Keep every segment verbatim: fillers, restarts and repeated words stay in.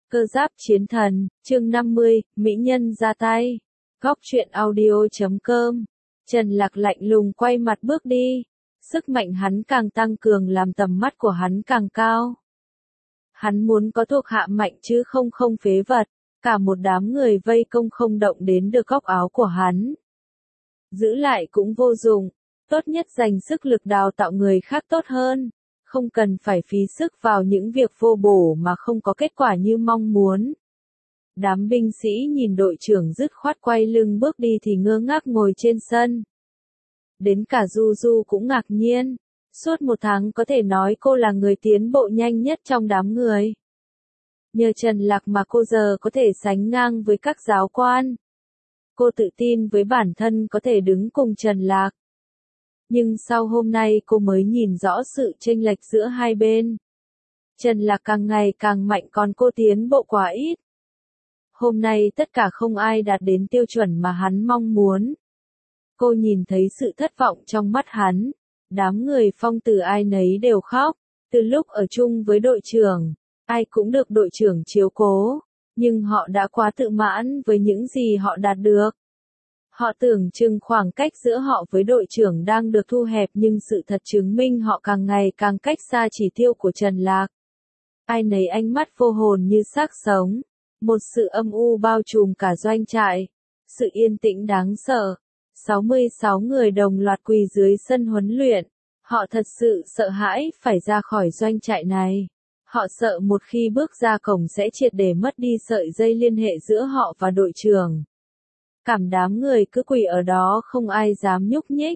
Cơ giáp chiến thần, chương năm mươi, Mỹ nhân ra tay. Góc truyện audio chấm com. Trần Lạc lạnh lùng quay mặt bước đi. Sức mạnh hắn càng tăng cường làm tầm mắt của hắn càng cao. Hắn muốn có thuộc hạ mạnh chứ không không phế vật. Cả một đám người vây công không động đến được góc áo của hắn. Giữ lại cũng vô dụng. Tốt nhất dành sức lực đào tạo người khác tốt hơn. Không cần phải phí sức vào những việc vô bổ mà không có kết quả như mong muốn. Đám binh sĩ nhìn đội trưởng dứt khoát quay lưng bước đi thì ngơ ngác ngồi trên sân. Đến cả Du Du cũng ngạc nhiên. Suốt một tháng có thể nói cô là người tiến bộ nhanh nhất trong đám người. Nhờ Trần Lạc mà cô giờ có thể sánh ngang với các giáo quan. Cô tự tin với bản thân có thể đứng cùng Trần Lạc. Nhưng sau hôm nay cô mới nhìn rõ sự chênh lệch giữa hai bên. Trần Lạc càng ngày càng mạnh còn cô tiến bộ quá ít. Hôm nay tất cả không ai đạt đến tiêu chuẩn mà hắn mong muốn. Cô nhìn thấy sự thất vọng trong mắt hắn. Đám người Phong Tử ai nấy đều khóc. Từ lúc ở chung với đội trưởng, ai cũng được đội trưởng chiếu cố. Nhưng họ đã quá tự mãn với những gì họ đạt được. Họ tưởng chừng khoảng cách giữa họ với đội trưởng đang được thu hẹp nhưng sự thật chứng minh họ càng ngày càng cách xa chỉ tiêu của Trần Lạc. Ai nấy ánh mắt vô hồn như xác sống. Một sự âm u bao trùm cả doanh trại. Sự yên tĩnh đáng sợ. sáu mươi sáu người đồng loạt quỳ dưới sân huấn luyện. Họ thật sự sợ hãi phải ra khỏi doanh trại này. Họ sợ một khi bước ra cổng sẽ triệt để mất đi sợi dây liên hệ giữa họ và đội trưởng. Cảm đám người cứ quỳ ở đó không ai dám nhúc nhích.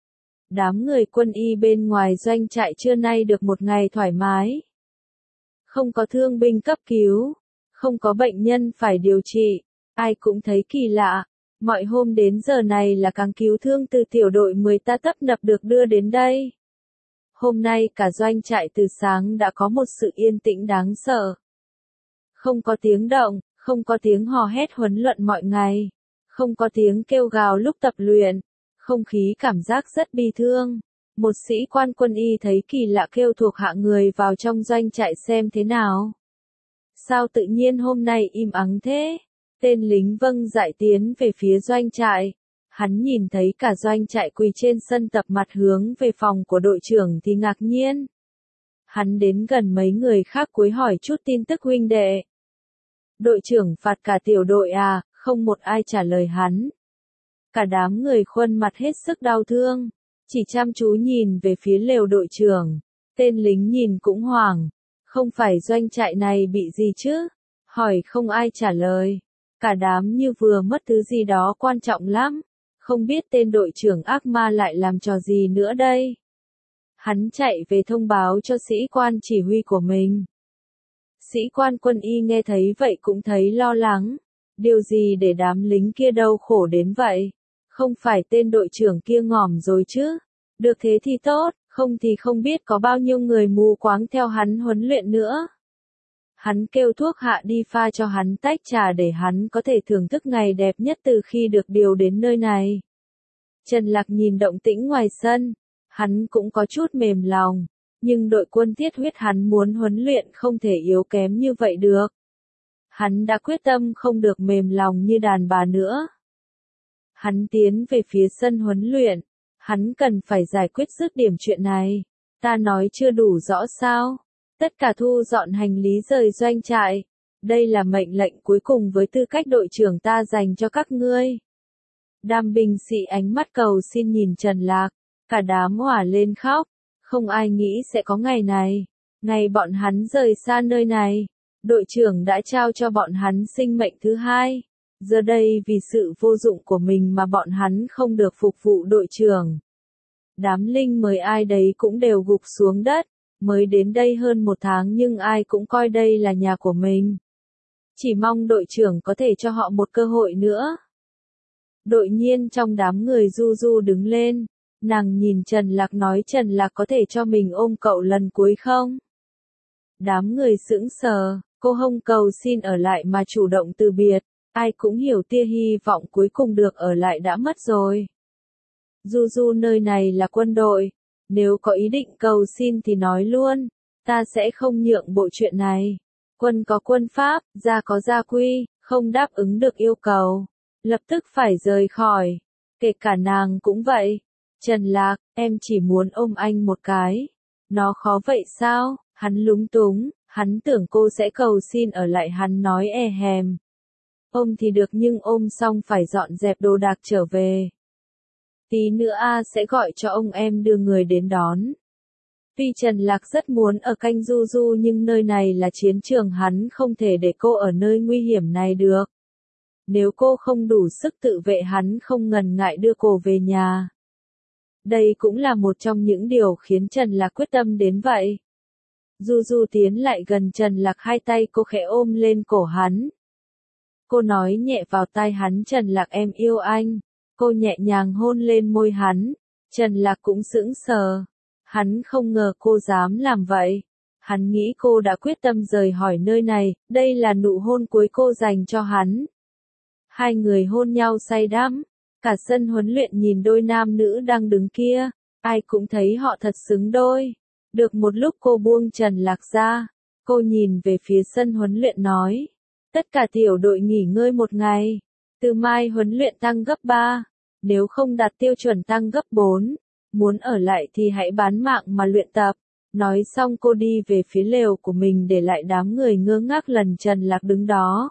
Đám người quân y bên ngoài doanh trại trưa nay được một ngày thoải mái. Không có thương binh cấp cứu, không có bệnh nhân phải điều trị, ai cũng thấy kỳ lạ. Mọi hôm đến giờ này là càng cứu thương từ tiểu đội mười ta tấp nập được đưa đến đây. Hôm nay cả doanh trại từ sáng đã có một sự yên tĩnh đáng sợ. Không có tiếng động, không có tiếng hò hét huấn luyện mọi ngày. Không có tiếng kêu gào lúc tập luyện, không khí cảm giác rất bi thương. Một sĩ quan quân y thấy kỳ lạ kêu thuộc hạ người vào trong doanh trại xem thế nào. Sao tự nhiên hôm nay im ắng thế? Tên lính vâng dại tiến về phía doanh trại. Hắn nhìn thấy cả doanh trại quỳ trên sân tập mặt hướng về phòng của đội trưởng thì ngạc nhiên. Hắn đến gần mấy người khác cúi hỏi chút tin tức huynh đệ. Đội trưởng phạt cả tiểu đội à? Không một ai trả lời hắn. Cả đám người khuôn mặt hết sức đau thương, chỉ chăm chú nhìn về phía lều đội trưởng. Tên lính nhìn cũng hoảng. Không phải doanh trại này bị gì chứ? Hỏi không ai trả lời. Cả đám như vừa mất thứ gì đó quan trọng lắm. Không biết tên đội trưởng ác ma lại làm trò gì nữa đây. Hắn chạy về thông báo cho sĩ quan chỉ huy của mình. Sĩ quan quân y nghe thấy vậy cũng thấy lo lắng. Điều gì để đám lính kia đau khổ đến vậy? Không phải tên đội trưởng kia ngỏm rồi chứ? Được thế thì tốt, không thì không biết có bao nhiêu người mù quáng theo hắn huấn luyện nữa. Hắn kêu thuốc hạ đi pha cho hắn tách trà để hắn có thể thưởng thức ngày đẹp nhất từ khi được điều đến nơi này. Trần Lạc nhìn động tĩnh ngoài sân, hắn cũng có chút mềm lòng, nhưng đội quân thiết huyết hắn muốn huấn luyện không thể yếu kém như vậy được. Hắn đã quyết tâm không được mềm lòng như đàn bà nữa. Hắn tiến về phía sân huấn luyện. Hắn cần phải giải quyết dứt điểm chuyện này. Ta nói chưa đủ rõ sao? Tất cả thu dọn hành lý rời doanh trại. Đây là mệnh lệnh cuối cùng với tư cách đội trưởng ta dành cho các ngươi. Đám binh sĩ ánh mắt cầu xin nhìn Trần Lạc. Cả đám hỏa lên khóc. Không ai nghĩ sẽ có ngày này. Ngày bọn hắn rời xa nơi này. Đội trưởng đã trao cho bọn hắn sinh mệnh thứ hai. Giờ đây vì sự vô dụng của mình mà bọn hắn không được phục vụ đội trưởng. Đám linh mời ai đấy cũng đều gục xuống đất. Mới đến đây hơn một tháng nhưng ai cũng coi đây là nhà của mình. Chỉ mong đội trưởng có thể cho họ một cơ hội nữa. Đột nhiên trong đám người Du Du đứng lên. Nàng nhìn Trần Lạc nói Trần Lạc có thể cho mình ôm cậu lần cuối không? Đám người sững sờ. Cô không cầu xin ở lại mà chủ động từ biệt, ai cũng hiểu tia hy vọng cuối cùng được ở lại đã mất rồi. Du Du nơi này là quân đội, nếu có ý định cầu xin thì nói luôn, ta sẽ không nhượng bộ chuyện này. Quân có quân pháp, gia có gia quy, không đáp ứng được yêu cầu, lập tức phải rời khỏi. Kể cả nàng cũng vậy. Trần Lạc, em chỉ muốn ôm anh một cái. Nó khó vậy sao? Hắn lúng túng, hắn tưởng cô sẽ cầu xin ở lại, hắn nói e hèm. Ôm thì được nhưng ôm xong phải dọn dẹp đồ đạc trở về. Tí nữa A sẽ gọi cho ông em đưa người đến đón. Tuy Trần Lạc rất muốn ở canh Du Du nhưng nơi này là chiến trường, hắn không thể để cô ở nơi nguy hiểm này được. Nếu cô không đủ sức tự vệ hắn không ngần ngại đưa cô về nhà. Đây cũng là một trong những điều khiến Trần Lạc quyết tâm đến vậy. Du Du tiến lại gần Trần Lạc, hai tay cô khẽ ôm lên cổ hắn. Cô nói nhẹ vào tai hắn, Trần Lạc em yêu anh. Cô nhẹ nhàng hôn lên môi hắn. Trần Lạc cũng sững sờ. Hắn không ngờ cô dám làm vậy. Hắn nghĩ cô đã quyết tâm rời khỏi nơi này, đây là nụ hôn cuối cô dành cho hắn. Hai người hôn nhau say đắm. Cả sân huấn luyện nhìn đôi nam nữ đang đứng kia. Ai cũng thấy họ thật xứng đôi. Được một lúc cô buông Trần Lạc ra. Cô nhìn về phía sân huấn luyện nói. Tất cả tiểu đội nghỉ ngơi một ngày. Từ mai huấn luyện tăng gấp ba. Nếu không đạt tiêu chuẩn tăng gấp bốn. Muốn ở lại thì hãy bán mạng mà luyện tập. Nói xong cô đi về phía lều của mình, để lại đám người ngơ ngác lần Trần Lạc đứng đó.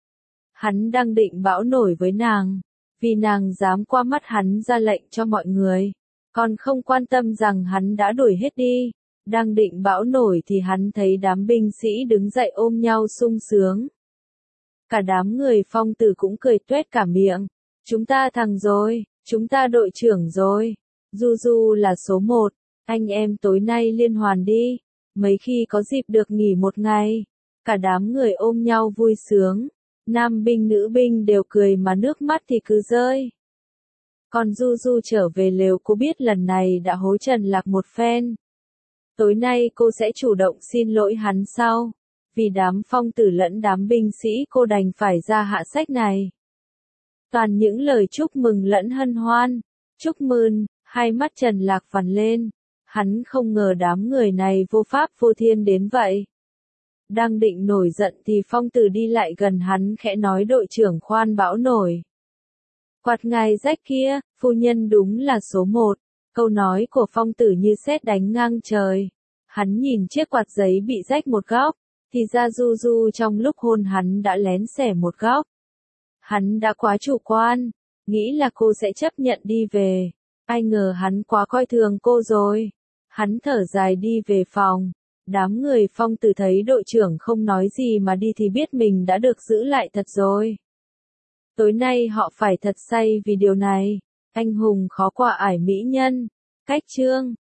Hắn đang định bão nổi với nàng. Vì nàng dám qua mắt hắn ra lệnh cho mọi người. Còn không quan tâm rằng hắn đã đuổi hết đi. Đang định bão nổi thì hắn thấy đám binh sĩ đứng dậy ôm nhau sung sướng. Cả đám người Phong Tử cũng cười tuét cả miệng. Chúng ta thắng rồi, chúng ta đội trưởng rồi. Du Du là số một, anh em tối nay liên hoàn đi. Mấy khi có dịp được nghỉ một ngày. Cả đám người ôm nhau vui sướng. Nam binh nữ binh đều cười mà nước mắt thì cứ rơi. Còn Du Du trở về lều, cô biết lần này đã hối Trần Lạc một phen. Tối nay cô sẽ chủ động xin lỗi hắn sau. Vì đám Phong Tử lẫn đám binh sĩ cô đành phải ra hạ sách này. Toàn những lời chúc mừng lẫn hân hoan. Chúc mừng, hai mắt Trần Lạc phằn lên. Hắn không ngờ đám người này vô pháp vô thiên đến vậy. Đang định nổi giận thì Phong Tử đi lại gần hắn khẽ nói đội trưởng khoan bão nổi. Quạt ngài rách kia, phu nhân đúng là số một. Câu nói của Phong Tử như sét đánh ngang trời. Hắn nhìn chiếc quạt giấy bị rách một góc. Thì ra Du Du trong lúc hôn hắn đã lén xẻ một góc. Hắn đã quá chủ quan. Nghĩ là cô sẽ chấp nhận đi về. Ai ngờ hắn quá coi thường cô rồi. Hắn thở dài đi về phòng. Đám người Phong Tử thấy đội trưởng không nói gì mà đi thì biết mình đã được giữ lại thật rồi. Tối nay họ phải thật say vì điều này. Anh hùng khó qua ải mỹ nhân. Cách chương